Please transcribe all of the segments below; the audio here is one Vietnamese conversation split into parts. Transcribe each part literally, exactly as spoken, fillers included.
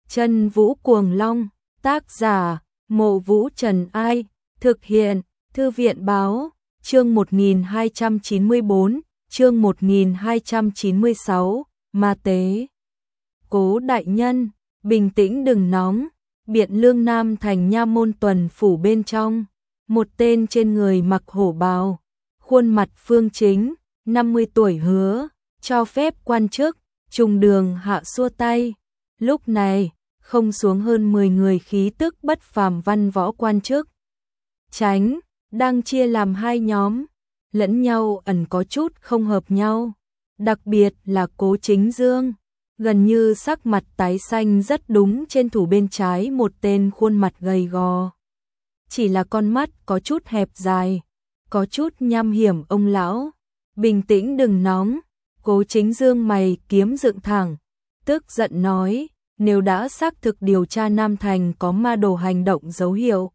Chân Vũ Cuồng Long, tác giả, Mộ Vũ Trần Ai, thực hiện, Thư viện Báo, chương một nghìn hai trăm chín mươi tư, chương một nghìn hai trăm chín mươi sáu, Ma Tế. Cố đại nhân, bình tĩnh đừng nóng, Biện Lương Nam thành nha môn tuần phủ bên trong, một tên trên người mặc hổ bào, khuôn mặt phương chính, năm mươi tuổi hứa, cho phép quan chức, trùng đường hạ xua tay. Lúc này, không xuống hơn mười người khí tức bất phàm văn võ quan chức. Tránh, đang chia làm hai nhóm, lẫn nhau ẩn có chút không hợp nhau, đặc biệt là Cố Chính Dương, gần như sắc mặt tái xanh rất đúng trên thủ bên trái một tên khuôn mặt gầy gò. Chỉ là con mắt có chút hẹp dài, có chút nham hiểm ông lão, bình tĩnh đừng nóng, Cố Chính Dương mày kiếm dựng thẳng, tức giận nói, nếu đã xác thực điều tra Nam Thành có ma đồ hành động dấu hiệu,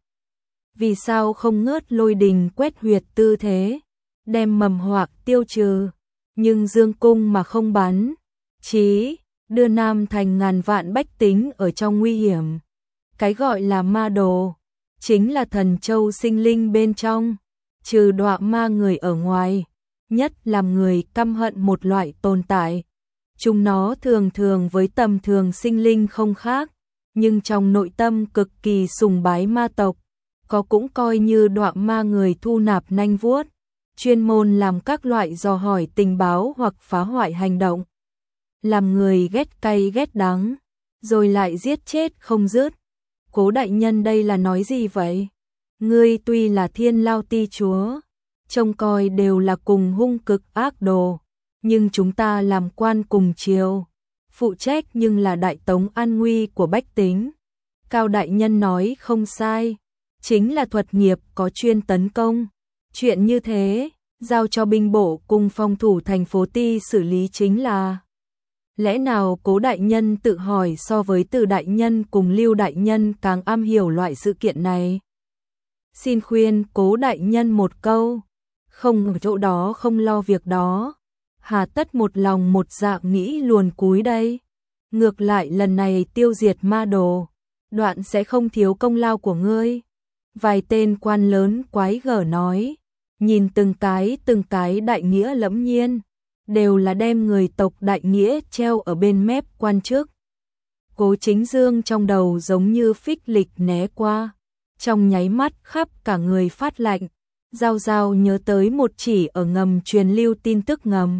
vì sao không ngớt lôi đình quét huyệt tư thế, đem mầm họa tiêu trừ, nhưng Dương Cung mà không bắn, chí đưa Nam Thành ngàn vạn bách tính ở trong nguy hiểm. Cái gọi là ma đồ, chính là thần châu sinh linh bên trong, trừ đọa ma người ở ngoài, nhất làm người căm hận một loại tồn tại. Chúng nó thường thường với tầm thường sinh linh không khác, nhưng trong nội tâm cực kỳ sùng bái ma tộc, có cũng coi như đọa ma người thu nạp nanh vuốt, chuyên môn làm các loại dò hỏi tình báo hoặc phá hoại hành động. Làm người ghét cay ghét đắng, rồi lại giết chết không dứt. Cố đại nhân đây là nói gì vậy? Ngươi tuy là thiên lao ti chúa, trông coi đều là cùng hung cực ác đồ, nhưng chúng ta làm quan cùng triều, phụ trách nhưng là đại tống an nguy của bách tính. Cao đại nhân nói không sai, chính là thuật nghiệp có chuyên tấn công. Chuyện như thế, giao cho binh bộ cùng phòng thủ thành phố ti xử lý chính là. Lẽ nào Cố đại nhân tự hỏi so với Từ đại nhân cùng Lưu đại nhân càng am hiểu loại sự kiện này? Xin khuyên Cố đại nhân một câu, không ở chỗ đó không lo việc đó, hà tất một lòng một dạ nghĩ luồn cúi đây. Ngược lại lần này tiêu diệt ma đồ, đoạn sẽ không thiếu công lao của ngươi. Vài tên quan lớn quái gở nói, nhìn từng cái từng cái đại nghĩa lẫm nhiên, đều là đem người tộc đại nghĩa treo ở bên mép quan chức. Cố Chính Dương trong đầu giống như phích lịch né qua, trong nháy mắt khắp cả người phát lạnh, giao giao nhớ tới một chỉ ở ngầm truyền lưu tin tức ngầm.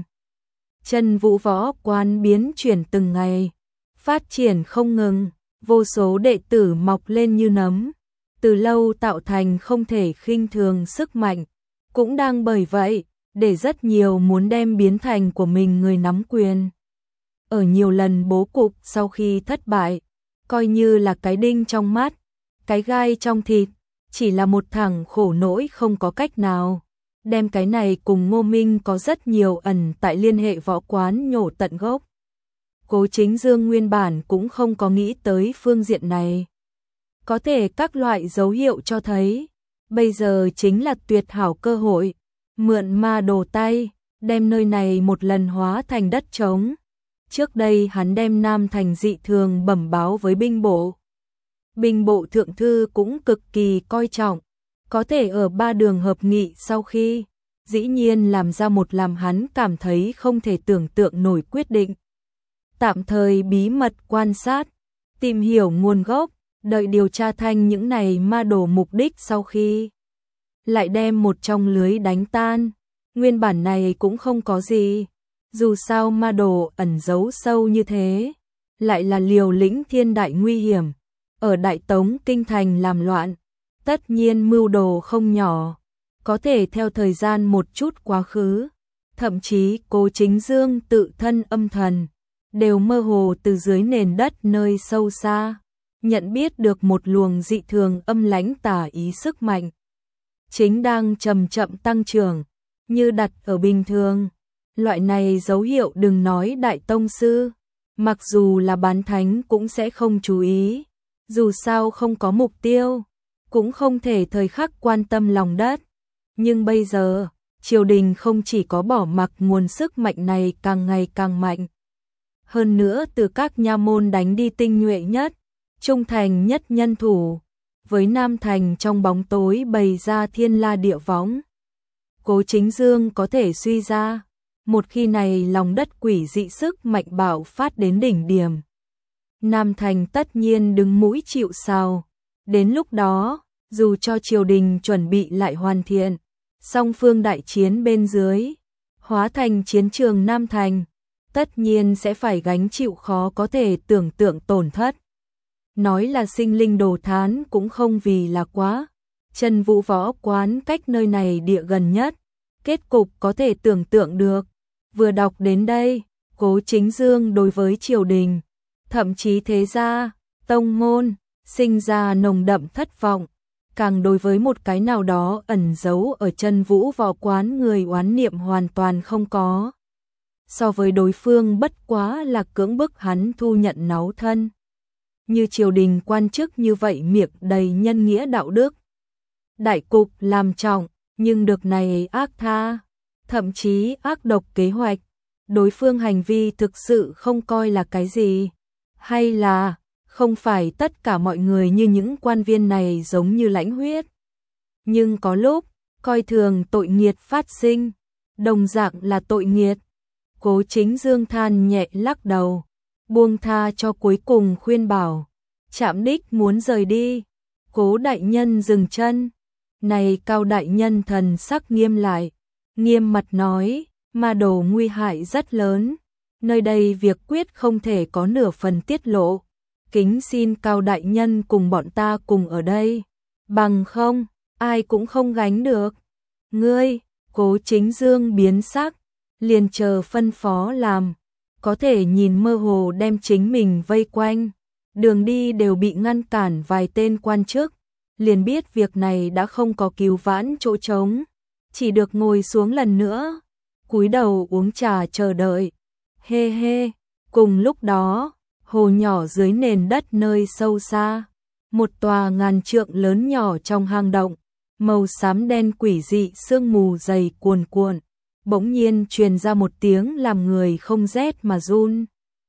Chân Vũ võ quán biến chuyển từng ngày, phát triển không ngừng, vô số đệ tử mọc lên như nấm, từ lâu tạo thành không thể khinh thường sức mạnh, cũng đang bởi vậy, để rất nhiều muốn đem biến thành của mình người nắm quyền. Ở nhiều lần bố cục sau khi thất bại, coi như là cái đinh trong mắt, cái gai trong thịt, chỉ là một thằng khổ nỗi không có cách nào. Đem cái này cùng Ngô Minh có rất nhiều ẩn tại liên hệ võ quán nhổ tận gốc. Cố Chính Dương nguyên bản cũng không có nghĩ tới phương diện này. Có thể các loại dấu hiệu cho thấy, bây giờ chính là tuyệt hảo cơ hội, mượn ma đồ tay, đem nơi này một lần hóa thành đất trống. Trước đây hắn đem Nam Thành dị thường bẩm báo với binh bộ. Binh bộ thượng thư cũng cực kỳ coi trọng, có thể ở ba đường hợp nghị sau khi, dĩ nhiên làm ra một làm hắn cảm thấy không thể tưởng tượng nổi quyết định. Tạm thời bí mật quan sát, tìm hiểu nguồn gốc, đợi điều tra thanh những này ma đồ mục đích sau khi, lại đem một trong lưới đánh tan. Nguyên bản này cũng không có gì, dù sao ma đồ ẩn giấu sâu như thế, lại là liều lĩnh thiên đại nguy hiểm, ở Đại Tống kinh thành làm loạn, tất nhiên mưu đồ không nhỏ, có thể theo thời gian một chút quá khứ, thậm chí Cố Chính Dương tự thân âm thần, đều mơ hồ từ dưới nền đất nơi sâu xa, nhận biết được một luồng dị thường âm lãnh tả ý sức mạnh, chính đang chậm chậm tăng trưởng, như đặt ở bình thường. Loại này dấu hiệu đừng nói đại tông sư, mặc dù là bán thánh cũng sẽ không chú ý, dù sao không có mục tiêu, cũng không thể thời khắc quan tâm lòng đất. Nhưng bây giờ, triều đình không chỉ có bỏ mặc nguồn sức mạnh này càng ngày càng mạnh, hơn nữa từ các nha môn đánh đi tinh nhuệ nhất, trung thành nhất nhân thủ, với Nam Thành trong bóng tối bày ra thiên la địa võng. Cố Chính Dương có thể suy ra, một khi này lòng đất quỷ dị sức mạnh bạo phát đến đỉnh điểm. Nam Thành tất nhiên đứng mũi chịu sào, đến lúc đó, dù cho triều đình chuẩn bị lại hoàn thiện, song phương đại chiến bên dưới, hóa thành chiến trường Nam Thành, tất nhiên sẽ phải gánh chịu khó có thể tưởng tượng tổn thất. Nói là sinh linh đồ thán cũng không vì là quá. Trần Vũ Võ Quán cách nơi này địa gần nhất, kết cục có thể tưởng tượng được. Vừa đọc đến đây, Cố Chính Dương đối với triều đình, thậm chí thế gia, tông môn, sinh ra nồng đậm thất vọng, càng đối với một cái nào đó ẩn giấu ở Trần Vũ Võ Quán người oán niệm hoàn toàn không có. So với đối phương bất quá là cưỡng bức hắn thu nhận náu thân. Như triều đình quan chức như vậy miệng đầy nhân nghĩa đạo đức. Đại cục làm trọng, nhưng được này ác tha, thậm chí ác độc kế hoạch. Đối phương hành vi thực sự không coi là cái gì. Hay là, không phải tất cả mọi người như những quan viên này giống như Lãnh Huyết. Nhưng có lúc, coi thường tội nghiệt phát sinh, đồng dạng là tội nghiệt. Cố Chính Dương than nhẹ lắc đầu, buông tha cho cuối cùng khuyên bảo. Trạm đích muốn rời đi, Cố đại nhân dừng chân. Này Cao đại nhân thần sắc nghiêm lại, nghiêm mặt nói, ma đồ nguy hại rất lớn. Nơi đây việc quyết không thể có nửa phần tiết lộ. Kính xin Cao đại nhân cùng bọn ta cùng ở đây. Bằng không, ai cũng không gánh được. Ngươi, Cố Chính Dương biến sắc, liền chờ phân phó làm. Có thể nhìn mơ hồ đem chính mình vây quanh. Đường đi đều bị ngăn cản vài tên quan chức. Liền biết việc này đã không có cứu vãn chỗ trống. Chỉ được ngồi xuống lần nữa. Cúi đầu uống trà chờ đợi. Hê hê, cùng lúc đó, hồ nhỏ dưới nền đất nơi sâu xa. Một tòa ngàn trượng lớn nhỏ trong hang động. Màu xám đen quỷ dị sương mù dày cuồn cuộn. Bỗng nhiên truyền ra một tiếng làm người không rét mà run.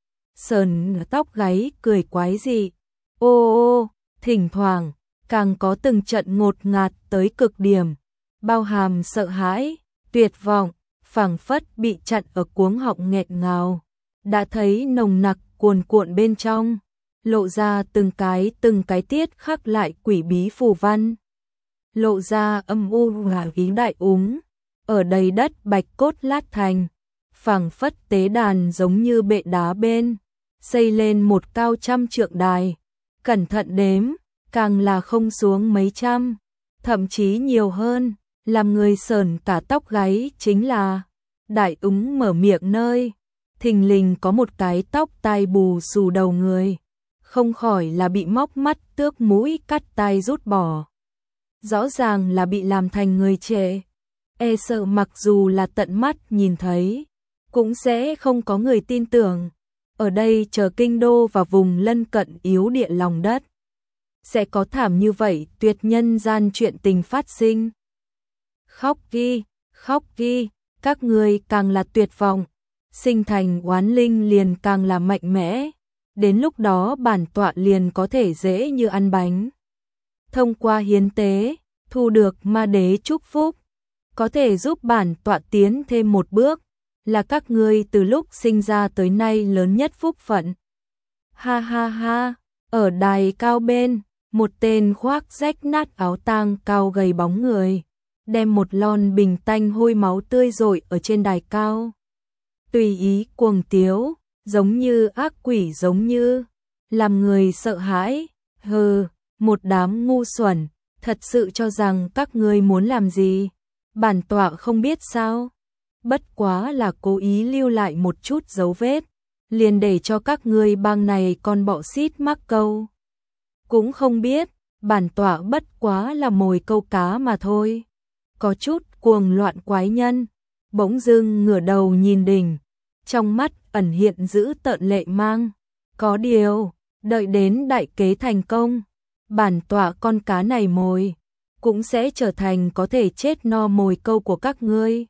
Sờn tóc gáy cười quái dị. Ô ô, thỉnh thoảng, càng có từng trận ngột ngạt tới cực điểm. Bao hàm sợ hãi, tuyệt vọng, phảng phất bị chặn ở cuống họng nghẹt ngào. Đã thấy nồng nặc cuồn cuộn bên trong, lộ ra từng cái từng cái tiết khắc lại quỷ bí phù văn. Lộ ra âm u và ý đại úng, ở đầy đất bạch cốt lát thành, phảng phất tế đàn giống như bệ đá bên, xây lên một cao trăm trượng đài, cẩn thận đếm, càng là không xuống mấy trăm, thậm chí nhiều hơn, làm người sờn cả tóc gáy chính là đại úng mở miệng nơi, thình lình có một cái tóc tai bù xù đầu người, không khỏi là bị móc mắt tước mũi cắt tai rút bỏ. Rõ ràng là bị làm thành người trệ, e sợ mặc dù là tận mắt nhìn thấy, cũng sẽ không có người tin tưởng. Ở đây chờ kinh đô và vùng lân cận yếu địa lòng đất. Sẽ có thảm như vậy tuyệt nhân gian chuyện tình phát sinh. Khóc ghi, khóc ghi, các người càng là tuyệt vọng. Sinh thành oán linh liền càng là mạnh mẽ. Đến lúc đó bản tọa liền có thể dễ như ăn bánh. Thông qua hiến tế, thu được ma đế chúc phúc. Có thể giúp bản tọa tiến thêm một bước. Là các ngươi từ lúc sinh ra tới nay lớn nhất phúc phận. Ha ha ha, ở đài cao bên, một tên khoác rách nát áo tang cao gầy bóng người, đem một lon bình tanh hôi máu tươi rội ở trên đài cao. Tùy ý cuồng tiếu, giống như ác quỷ giống như, làm người sợ hãi, hừ, một đám ngu xuẩn, thật sự cho rằng các ngươi muốn làm gì, bản tọa không biết sao. Bất quá là cố ý lưu lại một chút dấu vết, liền để cho các ngươi bang này con bọ xít mắc câu. Cũng không biết, bản tọa bất quá là mồi câu cá mà thôi. Có chút cuồng loạn quái nhân, bỗng dưng ngửa đầu nhìn đỉnh, trong mắt ẩn hiện dữ tợn lệ mang. Có điều, đợi đến đại kế thành công, bản tọa con cá này mồi, cũng sẽ trở thành có thể chết no mồi câu của các ngươi.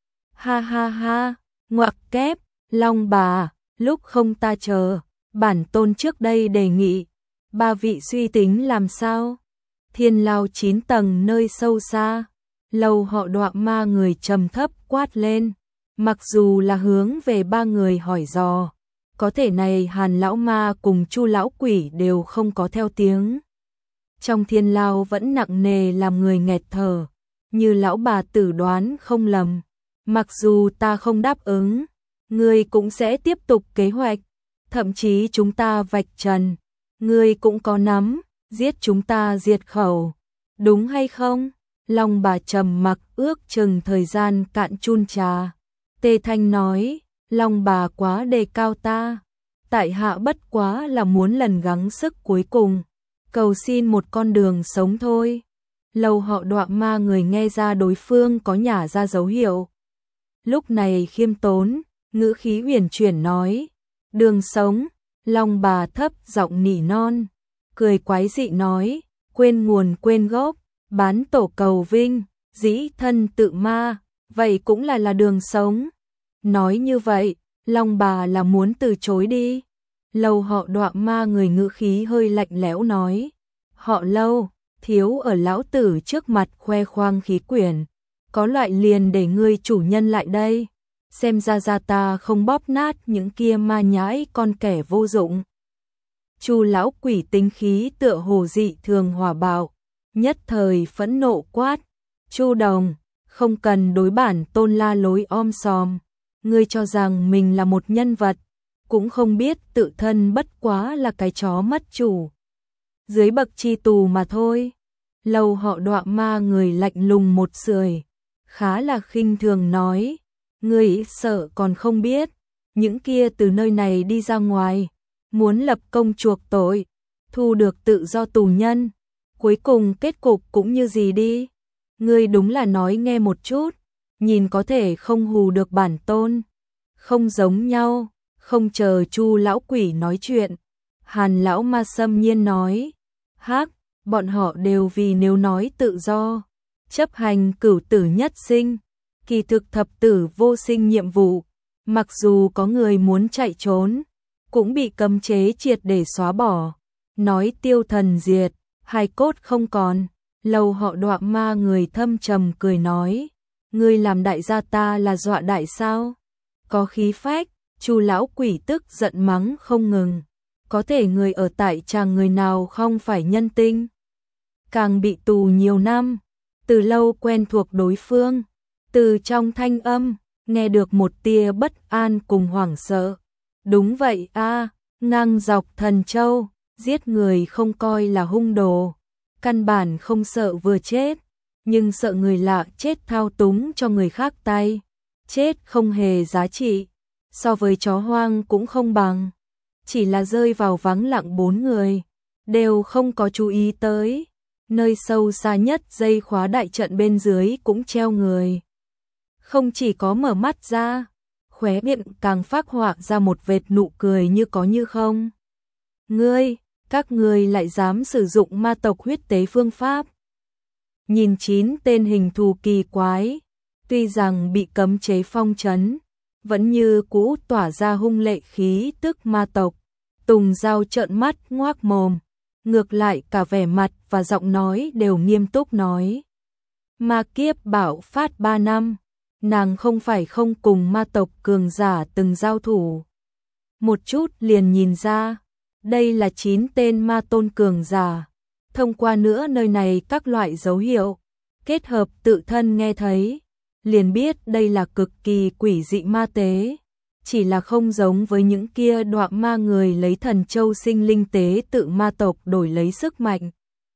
Ha ha ha, ngoặc kép, long bà, lúc không ta chờ, bản tôn trước đây đề nghị, Ba vị suy tính làm sao? Thiên lao chín tầng nơi sâu xa, lầu họ Đọa Ma người trầm thấp quát lên, mặc dù là hướng về ba người hỏi dò, có thể này Hàn lão ma cùng Chu lão quỷ đều không có theo tiếng. Trong thiên lao vẫn nặng nề làm người nghẹt thở, như lão bà tử đoán không lầm, mặc dù ta không đáp ứng, ngươi cũng sẽ tiếp tục kế hoạch, thậm chí chúng ta vạch trần, ngươi cũng có nắm, giết chúng ta diệt khẩu, đúng hay không? Long bà trầm mặc ước chừng thời gian cạn chun trà. Tê Thanh nói, Long bà quá đề cao ta, tại hạ bất quá là muốn lần gắng sức cuối cùng, cầu xin một con đường sống thôi. Lầu họ Đọa Ma người nghe ra đối phương có nhả ra dấu hiệu. Lúc này khiêm tốn, ngữ khí huyền chuyển nói, đường sống. Long bà thấp giọng nỉ non, cười quái dị nói, quên nguồn quên gốc, bán tổ cầu vinh, dĩ thân tự ma, vậy cũng là là đường sống. Nói như vậy, Long bà là muốn từ chối đi. Lầu họ Đọa Ma người ngữ khí hơi lạnh lẽo nói, họ Lâu, thiếu ở lão tử trước mặt khoe khoang khí quyển, có loại liền để ngươi chủ nhân lại đây. Xem ra ra ta không bóp nát những kia ma nhãi con kẻ vô dụng. Chu lão quỷ tính khí tựa hồ dị thường hòa bạo, nhất thời phẫn nộ quát, Chu Đồng, không cần đối bản tôn la lối om sòm, ngươi cho rằng mình là một nhân vật, cũng không biết tự thân bất quá là cái chó mất chủ, dưới bậc chi tù mà thôi. Lầu họ Đọa Ma người lạnh lùng một sưởi, khá là khinh thường nói, ngươi sợ còn không biết, những kia từ nơi này đi ra ngoài, muốn lập công chuộc tội, thu được tự do tù nhân, cuối cùng kết cục cũng như gì đi. Ngươi đúng là nói nghe một chút, nhìn có thể không hù được bản tôn. Không giống nhau, không chờ Chu lão quỷ nói chuyện, Hàn lão ma xâm nhiên nói, hắc, bọn họ đều vì nếu nói tự do, chấp hành cửu tử nhất sinh, kỳ thực thập tử vô sinh nhiệm vụ, mặc dù có người muốn chạy trốn, cũng bị cấm chế triệt để xóa bỏ, nói tiêu thần diệt, hài cốt không còn. Lầu họ Đọa Ma người thâm trầm cười nói, ngươi làm đại gia ta là dọa đại sao? Có khí phách. Chu lão quỷ tức giận mắng không ngừng, có thể người ở tại chàng người nào không phải nhân tinh, càng bị tù nhiều năm, từ lâu quen thuộc đối phương, từ trong thanh âm nghe được một tia bất an cùng hoảng sợ. Đúng vậy a, ngang dọc Thần Châu, giết người không coi là hung đồ, căn bản không sợ vừa chết, nhưng sợ người lạ chết thao túng cho người khác tay, chết không hề giá trị, so với chó hoang cũng không bằng, chỉ là rơi vào vắng lặng bốn người, đều không có chú ý tới, nơi sâu xa nhất dây khóa đại trận bên dưới cũng treo người. Không chỉ có mở mắt ra, khóe miệng càng phác họa ra một vệt nụ cười như có như không. Ngươi, các ngươi lại dám sử dụng ma tộc huyết tế phương pháp. Nhìn chín tên hình thù kỳ quái, tuy rằng bị cấm chế phong trấn, vẫn như cũ tỏa ra hung lệ khí tức ma tộc. Tùng Giao trợn mắt ngoác mồm, ngược lại cả vẻ mặt và giọng nói đều nghiêm túc nói. Ma kiếp bạo phát ba năm, nàng không phải không cùng ma tộc cường giả từng giao thủ. Một chút liền nhìn ra, đây là chín tên ma tôn cường giả. Thông qua nữa nơi này các loại dấu hiệu, kết hợp tự thân nghe thấy, liền biết đây là cực kỳ quỷ dị ma tế, chỉ là không giống với những kia Đọa Ma người lấy Thần Châu sinh linh tế tự ma tộc đổi lấy sức mạnh.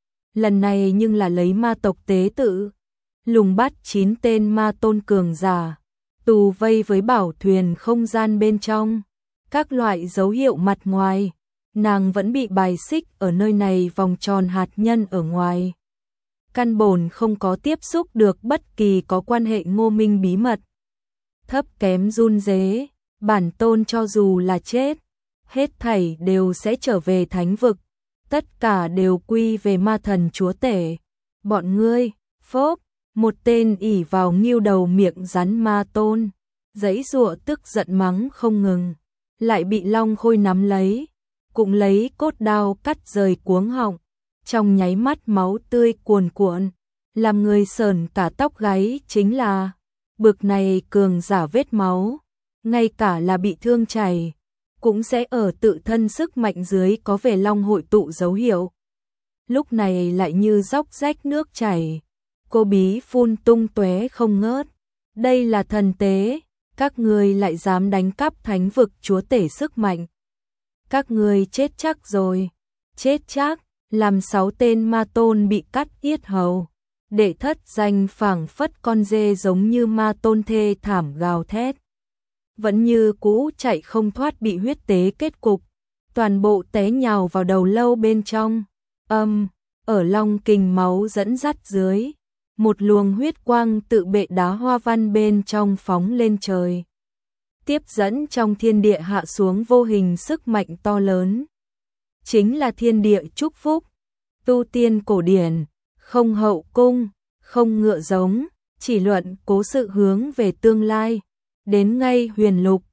Lần này nhưng là lấy ma tộc tế tự, lùng bắt chín tên ma tôn cường giả, tù vây với bảo thuyền không gian bên trong, các loại dấu hiệu mặt ngoài, nàng vẫn bị bài xích ở nơi này vòng tròn hạt nhân ở ngoài. Căn bổn không có tiếp xúc được bất kỳ có quan hệ Ngô Minh bí mật. Thấp kém run rế, bản tôn cho dù là chết, hết thảy đều sẽ trở về thánh vực, tất cả đều quy về ma thần chúa tể. Bọn ngươi, phốp, một tên ỉ vào nghiêu đầu miệng rắn ma tôn, giãy giụa tức giận mắng không ngừng, lại bị Long Khôi nắm lấy, cũng lấy cốt đao cắt rời cuống họng, trong nháy mắt máu tươi cuồn cuộn, làm người sởn cả tóc gáy. Chính là bực này cường giả vết máu, ngay cả là bị thương chảy, cũng sẽ ở tự thân sức mạnh dưới có về long hội tụ dấu hiệu. Lúc này lại như róc rách nước chảy, cô bí phun tung tóe không ngớt. Đây là thần tế, các ngươi lại dám đánh cắp thánh vực chúa tể sức mạnh. Các ngươi chết chắc rồi, chết chắc. Làm sáu tên ma tôn bị cắt yết hầu, để thất danh phảng phất con dê giống như ma tôn thê thảm gào thét. Vẫn như cũ chạy không thoát bị huyết tế kết cục, toàn bộ té nhào vào đầu lâu bên trong. Âm, ở long kình máu dẫn dắt dưới, một luồng huyết quang tự bệ đá hoa văn bên trong phóng lên trời. Tiếp dẫn trong thiên địa hạ xuống vô hình sức mạnh to lớn. Chính là thiên địa chúc phúc, tu tiên cổ điển, không hậu cung, không ngựa giống, chỉ luận cố sự hướng về tương lai. Đến ngay huyền lục,